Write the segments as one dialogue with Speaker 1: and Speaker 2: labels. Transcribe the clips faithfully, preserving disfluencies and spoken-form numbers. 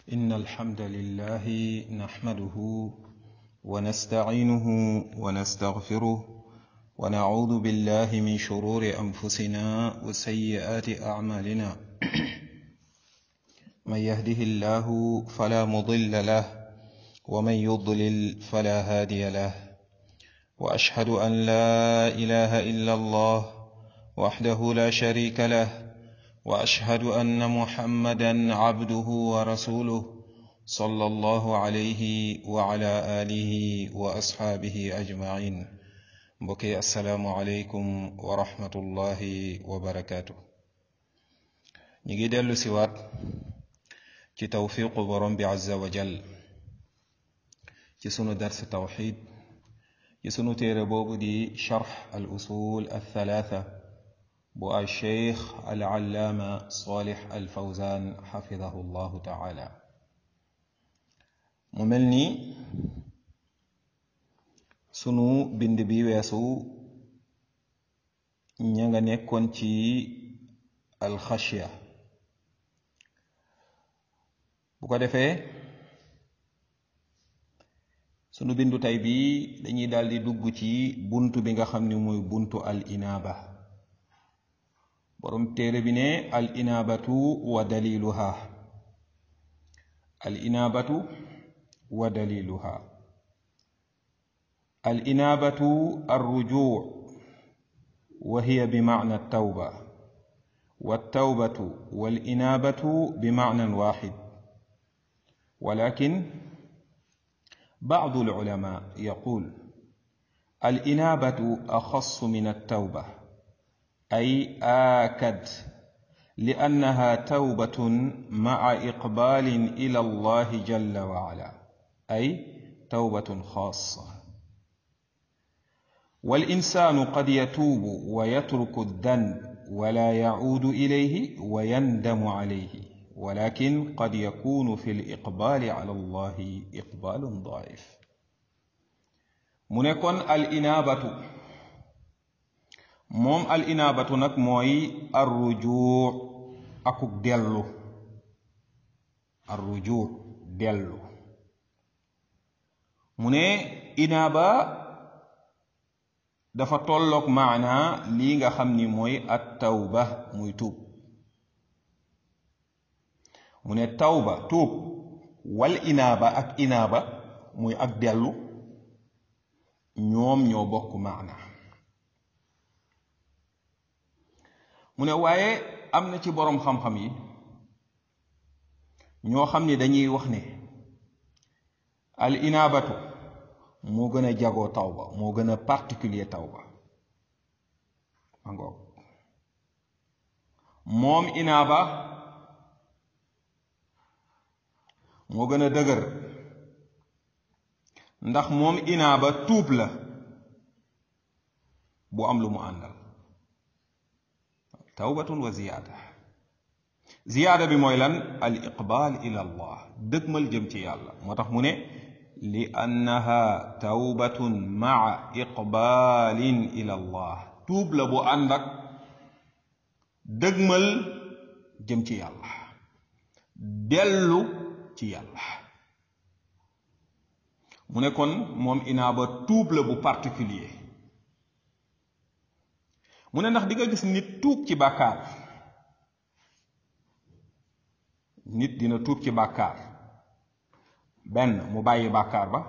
Speaker 1: إن الحمد لله نحمده ونستعينه ونستغفره ونعوذ بالله من شرور أنفسنا وسيئات أعمالنا من يهده الله فلا مضل له ومن يضلل فلا هادي له وأشهد أن لا إله إلا الله وحده لا شريك له وأشهد أن محمدا عبده ورسوله صلى الله عليه وعلى آله وأصحابه أجمعين بكي السلام عليكم ورحمة الله وبركاته نيجي دلو سوات ci tawfiqu borom bi azza wa jal ci sunu dars tawxid ci sunu téere boobu di charx al usul al thalatha bu al cheikh al allaama salih al fawzan xafidahu llahu taala mu mel ni sunu bind bi weesu ña nga nekkoon ci al xashya bu ko defee sunu bindu tey bi dañuy daldi dugg ci buntu bi nga xam ni mooy buntu al inaaba borom téere bi ne al inaabatu wa daliluha al inaabatu wa daliluha al inaabatu ar rujuu wa hiya bi maana tawba wa tawbatu wal inaabatu bi maanan waaxid ولكن بعض العلماء يقول الإنابة أخص من التوبة أي آكد لأنها توبة مع إقبال إلى الله جل وعلا أي توبة خاصة والإنسان قد يتوب ويترك الذنب ولا يعود إليه ويندم عليه ولكن قد يكون في الإقبال على الله إقبال ضعيف من يكون الإنابة موم الإنابة نك موي الرجوع أكوك ديالو الرجوع ديالو من إنابة dafa tolloog maana lii nga xam ni mooy at tawba muy tuub mu ne tawba tuub wal inaaba ak inaaba muy ak dellu ñoom ñoo bokk maana mu ne waaye am na ci boroom xam-xam yi ñoo xam ni dañuy wax ne al inaabatu moo gën a jagoo tawba moo gën a particulier tawba mangoog moom inaaba moo gën a dëgër ndax moom inaaba tuub la bu am lu mu àndal tawbatun wa ziyaada ziyaada bi mooy lan al iqbaal ila allah dëgmal jëm ci yàlla moo tax mu ne li annaha tawbatun maa iqbaalin ila allah tuub la bu ànd ak dëgmal jëm ci yàlla dellu ci yàlla mu ne kon moom inaaba tuub la bu particulier mu ne ndax di nga gis nit tuub ci bàkkaar nit dina tuub ci bàkkaar benn mu bàyyi bàkkaar ba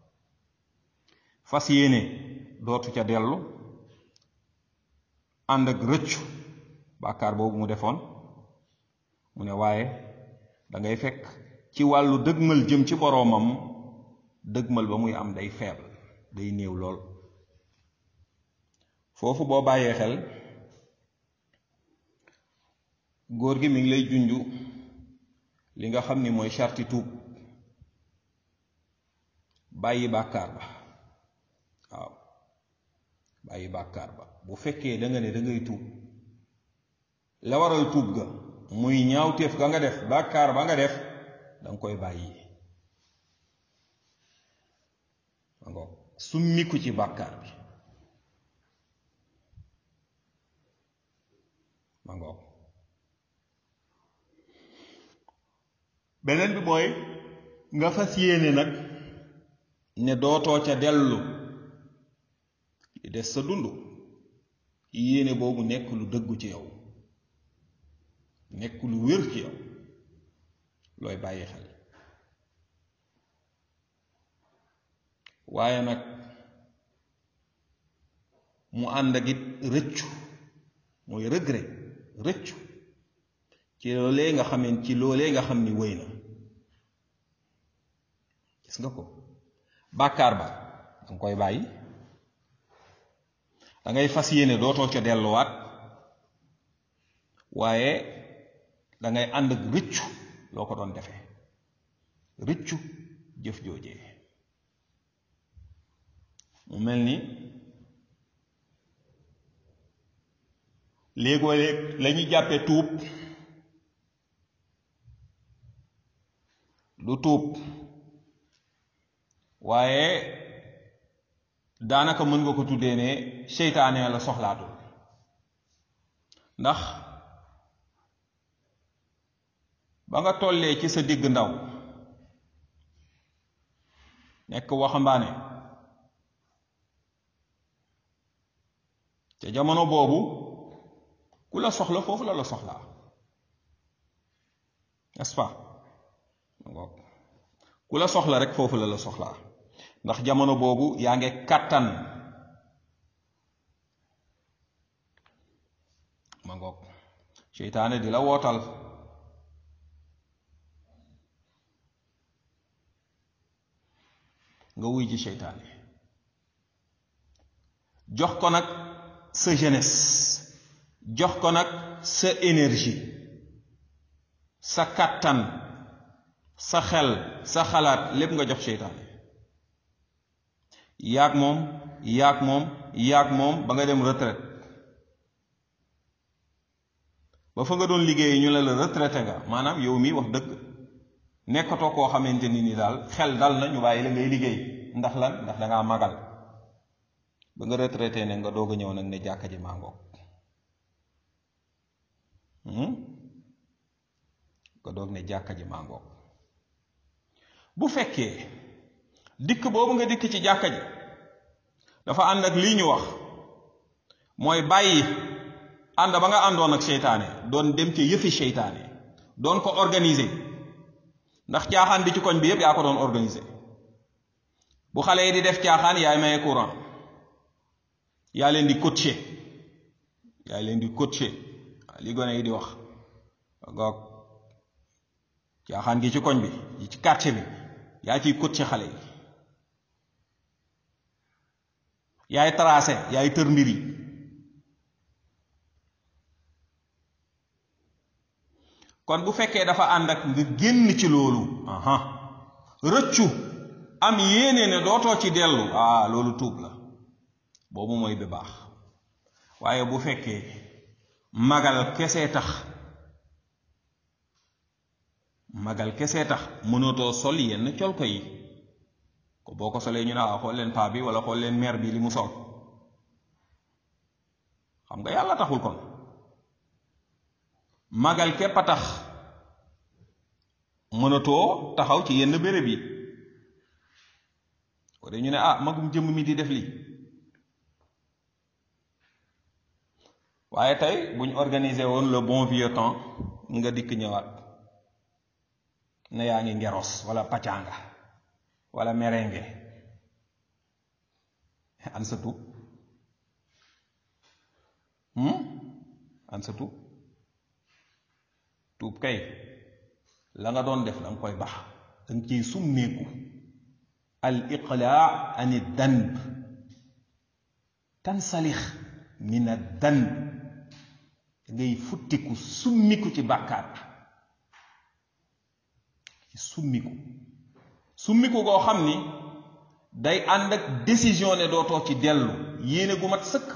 Speaker 1: fas yéene dootu ca dellu ànd ak rëccu bàkkaar boobu mu defoon mu ne waaye da ngay fekk ci wàllu dëgmal jëm ci boroomam dëgmal ba muy am day faible day néew lool foofu boo bàyyee xel góor gi mi ngi lay junju li nga xam ni mooy sarti tuub bàyyi bàkkaar ba waaw bàyyi bàkkaar ba bu fekkee da nga ne da ngay tuub la waral tuub ga muy ñaawteef ga nga def bàkkaar ba nga def danga koy bàyyi ma ngoog summiku ci bàkkaar bi ma ngoog beneen bi mooy nga fas yéene nag ne dootoo ca dellu li des sa dund. yéene boobu nekk lu dëggu ci yow, nekk lu wér ci yow, looy bàyyi xel. waaye nag mu ànd ak it rëccu, mooy regret, rëccu ci loolee nga xam ci loolee nga xam ni wéy na. gis nga ko, bàkkaar ba danga koy bàyyi, da ngay fas yéene dootoo ca delluwaat, waaye da ngay ànd ak rëccu loo ko doon defee, rëccu jëf joojee. mu mel ni léegoo léeg lañuy jàppe tuub du tuub, waaye daanaka mën nga ko tuddee ne seytaane la soxlaatul. ndax ba nga tollee ci sa digg ndaw nekk waxambaane, te jamono boobu ku la soxla foofu la la soxlaa, n'est-ce pas? ku la soxla rek foofu la la soxlaa, ndax jamono boobu yaa ngi kàttan. ma ngoog seytaane di la wootal, nga wuy ji seytaane, jox ko nag sa jeunesse, jox ko nag sa énergie, sa kàttan, sa xel, sa xalaat, lépp nga jox seytaane. yaag moom yaag moom yaag moom ba nga dem retraite, ba fa nga doon liggéey ñu ne la retraité nga, maanaam yow mii wax dëgg nekkatoo koo xamante ni ni daal xel dal na ñu bàyyi la ngay liggéey. ndax lan? ndax dangaa magal. ba nga retraité ne nga doog a ñëw nag ne jàkka ji maa ngoog, nga doog ne jàkka ji maa ngoog. bu fekkee dikk boobu nga dikk ci jàkka ji dafa ànd ak lii ñu wax, mooy bàyyi ànd ba nga àndoon ak seytaane, doon dem ci yëfi seytaane, doon ko organiser. ndax caaxaan bi ci koñ bi yépp yaa ko doon organiser. bu xale yi di def caaxaan yaay maye courant, yaa leen di coacher, yaa leen di coacher li gone yi di wax goog caaxaan gi ci koñ bi yi ci quartier bi yaa ciy coacher xale yi, yaay tracé, yaay tër mbir yi. kon bu fekkee dafa ànd ak nga génn ci loolu, aha rëccu, am yéene ne dootoo ci dellu, ah loolu tuub la, boobu mooy bi baax. waaye bu fekkee magal kese tax, magal kese tax mënatoo sol yenn col ko yi, ko boo ko solee ñu ne ah xool leen paa bi wala xool leen mère bi li mu sol, xam nga yàlla taxul. kon magal képp a tax mënatoo taxaw ci yenn béréb yi, wala ñu ne ah magum jëmm mi di def lii. waaye tey buñ organiser woon le bon vieux temps nga dikk ñëwaat ne yaa ngi ngeros wala pacanga wala merengue, an sa tuub an sa tuub tuub kay la nga doon def danga koy bax, danga ciy summeeku. al iqlaa an danb tansalix min ad danb, ngay futtiku summiku ci bàkkaar, summiku summiku goo xam ni day ànd ak décision ne dootoo ci dellu, yéene gu mat sëkk,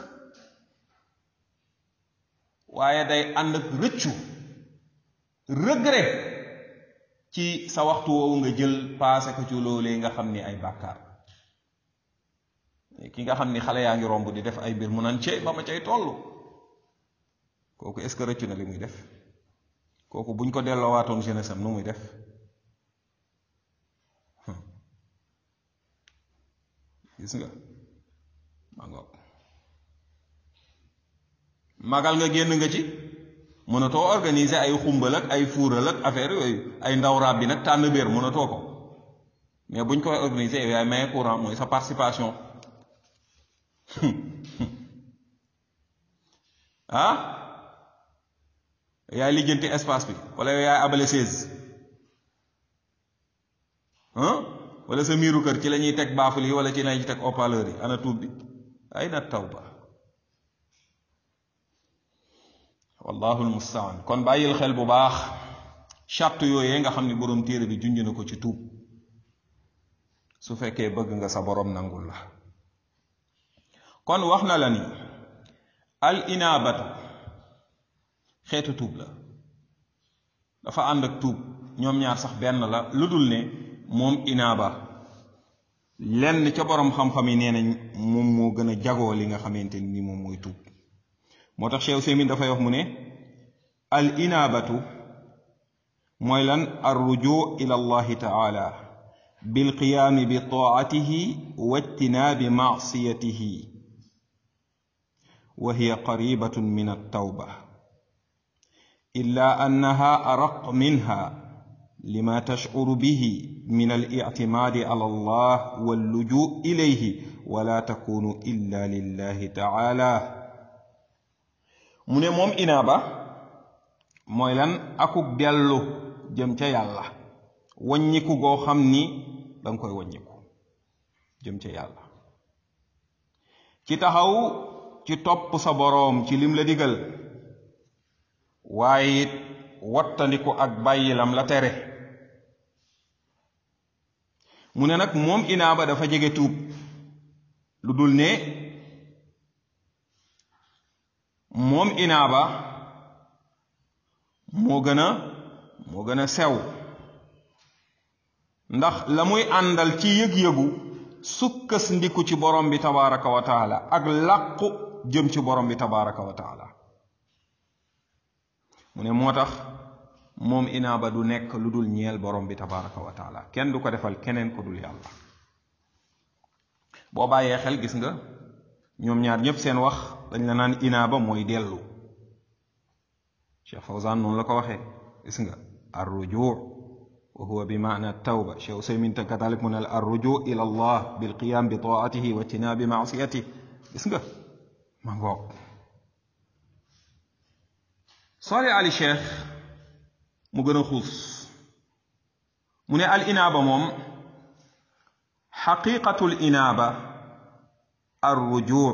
Speaker 1: waaye day ànd ak rëccu, regret ci sa waxtu woowu nga jël paase ko ci loolee nga xam ni ay bàkkaar. ki nga xam ni xale yaa ngi romb di def ay mbir mu naan cey ba ma cay toll, kooku est-ce que rëccu na li muy def? kooku buñ ko delloowaatoon jeunesse am nu muy def? gis nga ma ngoog magal nga génn nga ci mënatoo organiser ay xumbal ak ay fuural ak affaire yooyu ay ndaw raab bi nag tànn béer mënatoo ko mais buñ koy organiser yow yaay maye courant mooy sa participation ah yaay lijjanti espace bi wala yow yaay abale seize ah wala sa miiru kër ci la ñuy teg baaful yi wala ci la ñuy teg haut-parleur yi ana tuub bi ay na tawba wallahu almustaan kon bàyyil xel bu baax charte yooyee nga xam ne boroom téere bi junj na ko ci tuub su fekkee bëgg nga sa boroom nangul la kon wax na la ni al inaabatu xeetu tuub la dafa ànd ak tuub ñoom ñaar sax benn la lu dul ne moom inaaba lenn ca boroom xam-xam yi nee nañ moom moo gën a jagoo li nga xamante ni moom mooy tuub moo tax Cheikh Useymin dafay wax mu ne al inaabatu mooy lan ar rujuu ila allahi taala bil qiyaami bi taatihi wa ijtinaabi maasiyatihi wa hiya qaribatun min at-tawba illa annaha araq minha lima tashcuru bihi min al-ictimaadi ala allah wal-lujuu ilayhi wala takunu illa lillahi taala mu ne moom inaaba mooy lan akuk dellu jëm ca yàlla waññiku goo xam ni danga koy waññiku jëm ca yàlla ci taxaw ci topp sa boroom ci lim la digal waaye it wattandiku ak bàyyilam la tere mu ne nag moom inaaba dafa jege tuub lu dul ne moom inaaba moo gën a moo gën a sew ndax la muy àndal ci yëg-yëgu sukkas ndiku ci borom bi tabaraka wa taala ak làqu jëm ci borom bi tabaraka wa taala mu ne moo tax moom inaaba du nekk lu dul ñeel borom bi tabaraka wa taala kenn du ko defal keneen ko dul yàlla boo bàyyee xel gis nga ñoom ñaar ñëpp seen wax dañ la naan inaaba mooy dellu Cheikh Fawzan noonu la ko waxee gis nga ar rujuu wa huwa bi maana tawba Cheikh Usaymin te kadalik mu ne al rujuu ila allah bil qiyam bi taatihi wa ijtinaabi maasiyatihi gis nga ma ngoog Salih Ali Cheikh mu gën a xuus mu ne al inaaba moom xaqiqatul inaaba ar rujuu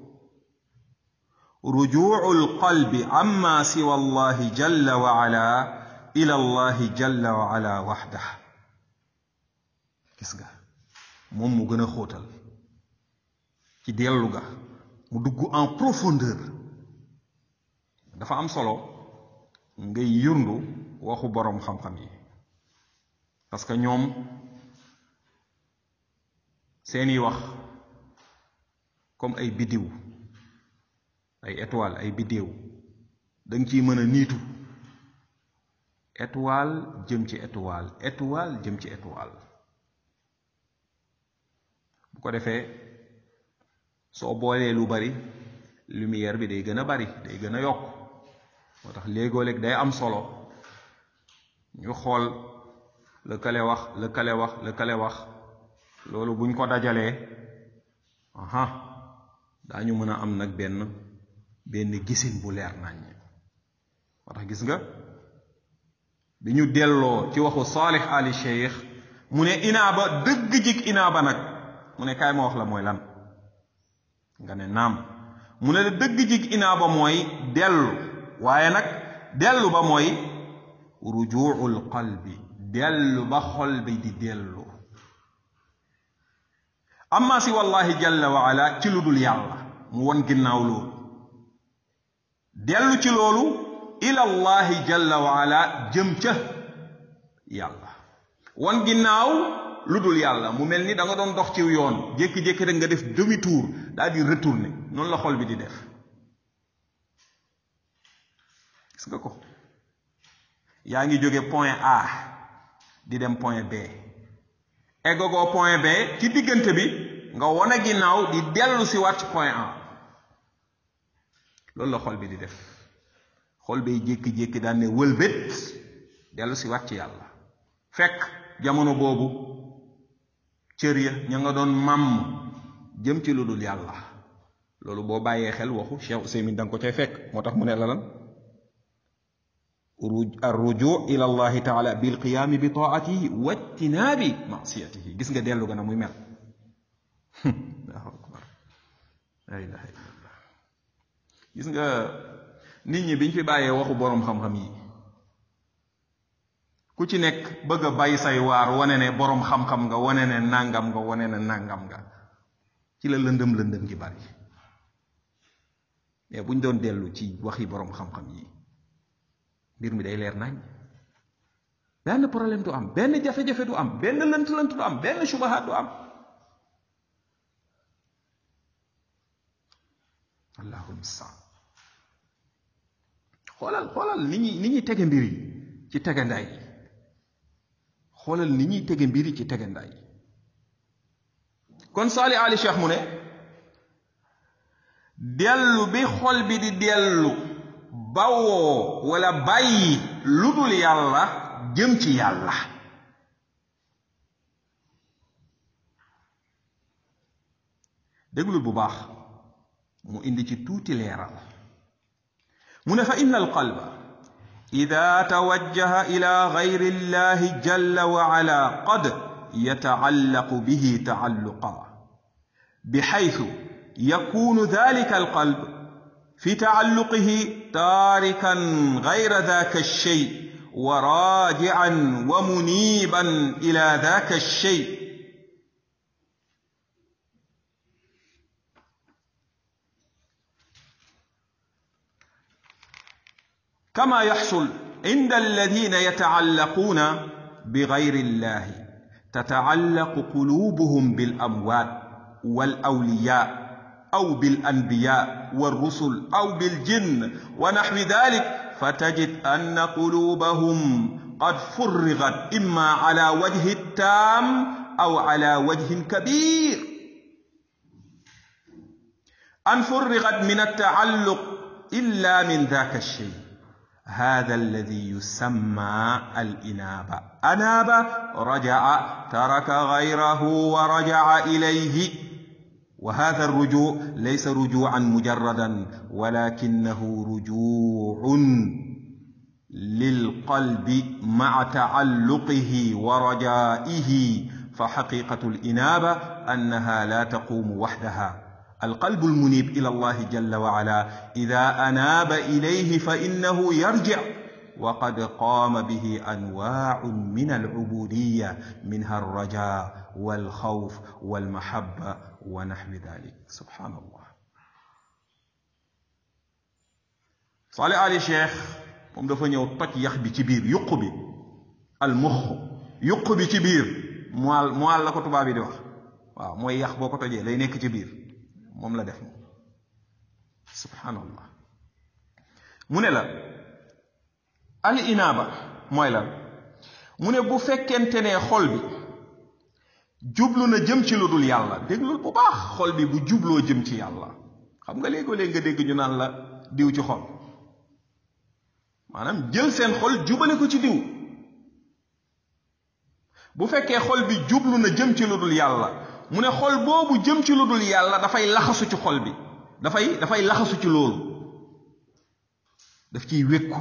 Speaker 1: rujuu al qalbi amma siwa allahi jalla wa ala ila allahi jalla wa ala waxdah gis nga moom mu gën a xóotal ci dellu ga mu dugg en profondeur dafa am solo ngay yurndu waxu boroom xam-xam yi parce que ñoom seeni wax comme ay biddiw ay étoile ay biddiw danga ciy mën a niitu étoile jëm ci étoile étoile jëm ci étoile bu ko defee soo boolee lu bari lumière bi day gën a bari day gën a yokk moo tax léegoo-léeg day am solo ñu xool la kale wax la kale wax la kale wax loolu buñ ko dajalee aha daañu mën a am nag benn benn gisin bu leer nañ moo tax gis nga bi ñu delloo ci waxu Salih Ali Cheikh mu ne inaaba dëgg jik inaaba nag mu ne kaay ma wax la mooy lan nga ne naam mu ne dëgg jik inaaba mooy dellu waaye nag dellu ba mooy rujuul qalbi dellu ba xol bi di dellu amma si wallahi jalla wa ala ci lu dul yàlla mu won ginnaaw loolu dellu ci loolu ilallahi jalla wa ala jëm ca yàlla won ginnaaw lu dul yàlla mu mel ni da nga doon dox ci yoon jékki-jékki rek nga def demi tour daal di retourner noonu la xol bi di def gis nga ko yaa ngi jóge point A di dem point B eggagoo point B ci diggante bi nga wane ginnaaw di dellu si waat ci point A loolu la xol bi di def xol bay jékki-jékki daan ne wëlbét dellu si waat ci yàlla fekk jamono boobu cër ya ña nga doon màmm jëm ci lu dul yàlla loolu boo bàyyee xel waxu Cheikh Ousaymin da nga ko cay fekk moo tax mu ne la lan arruju ila allahi taala bil qiyaami bi taatihi wa ijtinaabi maasiyatihi gis nga dellu gën a muy mel allahu akbar la ilaha illallah gis nga nit ñi biñ fi bàyyee waxu boroom xam-xam yi ku ci nekk bëgg a bay say waar wane ne boroom xam-xam nga wane ne nàngam nga wane ne nàngam nga ci la lëndëm lëndëm gi bari mais buñ doon dellu ci waxi boroom xam-xam yi mbir mi day leer nañ benn problème du am benn jafe-jafe du am benn lënt-lënt du am benn subahaat du am allahul mustaan xoolal xoolal ni ñuy ni ñuy tege mbir yi ci tegandaay yi xoolal ni ñuy tege mbir yi ci tegandaay yi kon Saali Ali Cheikh mu ne dellu bi xol bi di dellu bawoo wala bàyyi lu dul yàlla jëm ci yàlla déglul bu baax mu indi ci tuuti leeral mu ne fa inna alqalba ida tawajjaha ila gayri llahi jalla wa ala qad yataallaqu bihi taalluqa bixaytu yakunu dalika alqalb في تعلقه تاركا غير ذاك الشيء وراجعا ومنيبا إلى ذاك الشيء كما يحصل عند الذين يتعلقون بغير الله تتعلق قلوبهم بالأموات والأولياء أو بالأنبياء والرسل أو بالجن ونحو ذلك فتجد أن قلوبهم قد فرغت إما على وجه التام أو على وجه كبير أن فرغت من التعلق إلا من ذاك الشيء هذا الذي يسمى الإنابة أناب رجع ترك غيره ورجع إليه وهذا الرجوع ليس رجوعا مجردا ولكنه رجوع للقلب مع تعلقه ورجائه فحقيقة الإنابة أنها لا تقوم وحدها القلب المنيب إلى الله جل وعلا إذا أناب إليه فإنه يرجع وقد قام به أنواع من العبودية منها الرجاء والخوف والمحبة ونحو ذلك سبحان الله صالح علي شيخ moom dafa ñëw toj yax bi ci biir yuq bi al mux yuq bi ci biir moal moal la ko tubaab yi di wax waaw mooy yax boo ko tojee lay nekk ci biir moom la def moom subhanallah mu ne la al inaaba mooy lan mu ne bu fekkente ne xol bi jublu na jëm ci lu dul yàlla déglul bu baax xol bi bu jubloo jëm ci yàlla xam nga léegoo-léeg nga dégg ñu naan la diw ci xol maanaam jël seen xol jubale ko ci diw bu fekkee xol bi jublu na jëm ci lu dul yàlla mu ne xol boobu jëm ci lu dul yàlla dafay laxasu ci xol bi dafay dafay laxasu ci loolu daf ciy wékku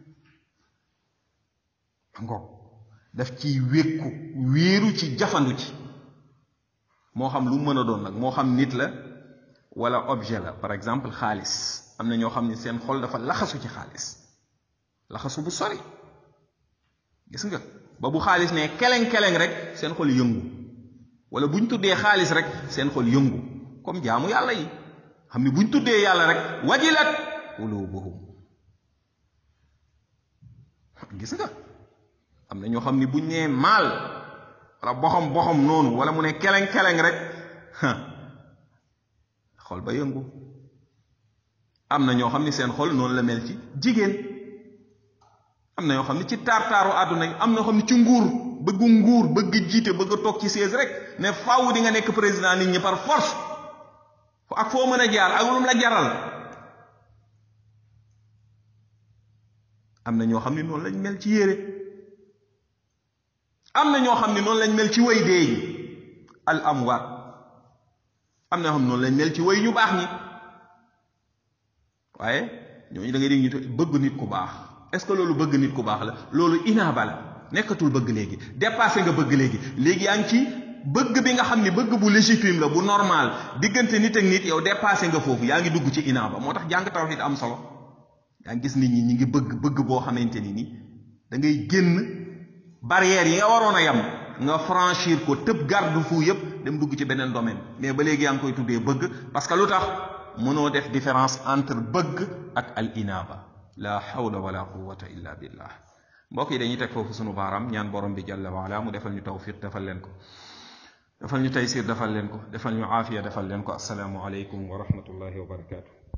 Speaker 1: ngoog daf ciy wékku wéeru ci jafandu ci moo xam lu mën a doon nag moo xam nit la wala objet la par exemple xaalis am na ñoo xam ne seen xol dafa laxasu ci xaalis laxasu bu sori gis nga ba bu xaalis ne keleng-keleng rek seen xol yëngu wala buñ tuddee xaalis rek seen xol yëngu comme jaamu yàlla yi xam ne buñ tuddee yàlla rek wajilat qulubuhum gis nga am na ñoo xam ne buñ nee maal wala boxom boxom noonu wala mu ne keleng-keleng rek xol ba yëngu am na ñoo xam ne seen xol noonu la mel ci jigéen am na yoo xam ne ci taar taaru àdduna yi, am na yoo xam ne ci nguur, bëgg nguur, bëgg jiite, bëgg a toog ci siège rek ne faaw di nga nekk président nit ñi par force ak foo mën a jaar ak lu mu la jaral. am na ñoo xam ne noonu lañ mel ci yére, am na ñoo xam ne noonu lañ mel ci way dee ñi al amwaat, am na ñoo xam ne noonu lañ mel ci way ñu baax ñi. waaye ñooñu da ngay dégg ñu bëgg nit ku baax. est-ce que loolu bëgg nit ku baax la? loolu inaaba la, nekkatul bëgg léegi, dépassé nga bëgg léegi. léegi yaa ngi ci bëgg bi nga xam ni bëgg bu légitime la, bu normal diggante nit ak nit, yow dépassé nga foofu, yaa ngi dugg ci inaaba. moo tax jàng tawhid am solo. yaa ngi gis nit ñi ñi ngi bëgg bëgg boo xamante ni ni da ngay génn barrière yi nga waroon a yam nga franchir ko, tëb garde fou yëpp dem dugg ci beneen domaine. mais ba léegi yaa ngi koy tuddee bëgg, parce que lu tax mënoo def différence entre bëgg ak al inaaba. la hawla wala quwwata illa billah. mbokk yi dañuy teg foofu sunu baaraam, ñaan borom bi jalla wa ala mu defal ñu tawfiq, defal leen ko, defal ñu taysir, defal leen ko, defal ñu aafiya, defal leen ko. assalaamu aleykum wa rahmatullahi wa barakatuh.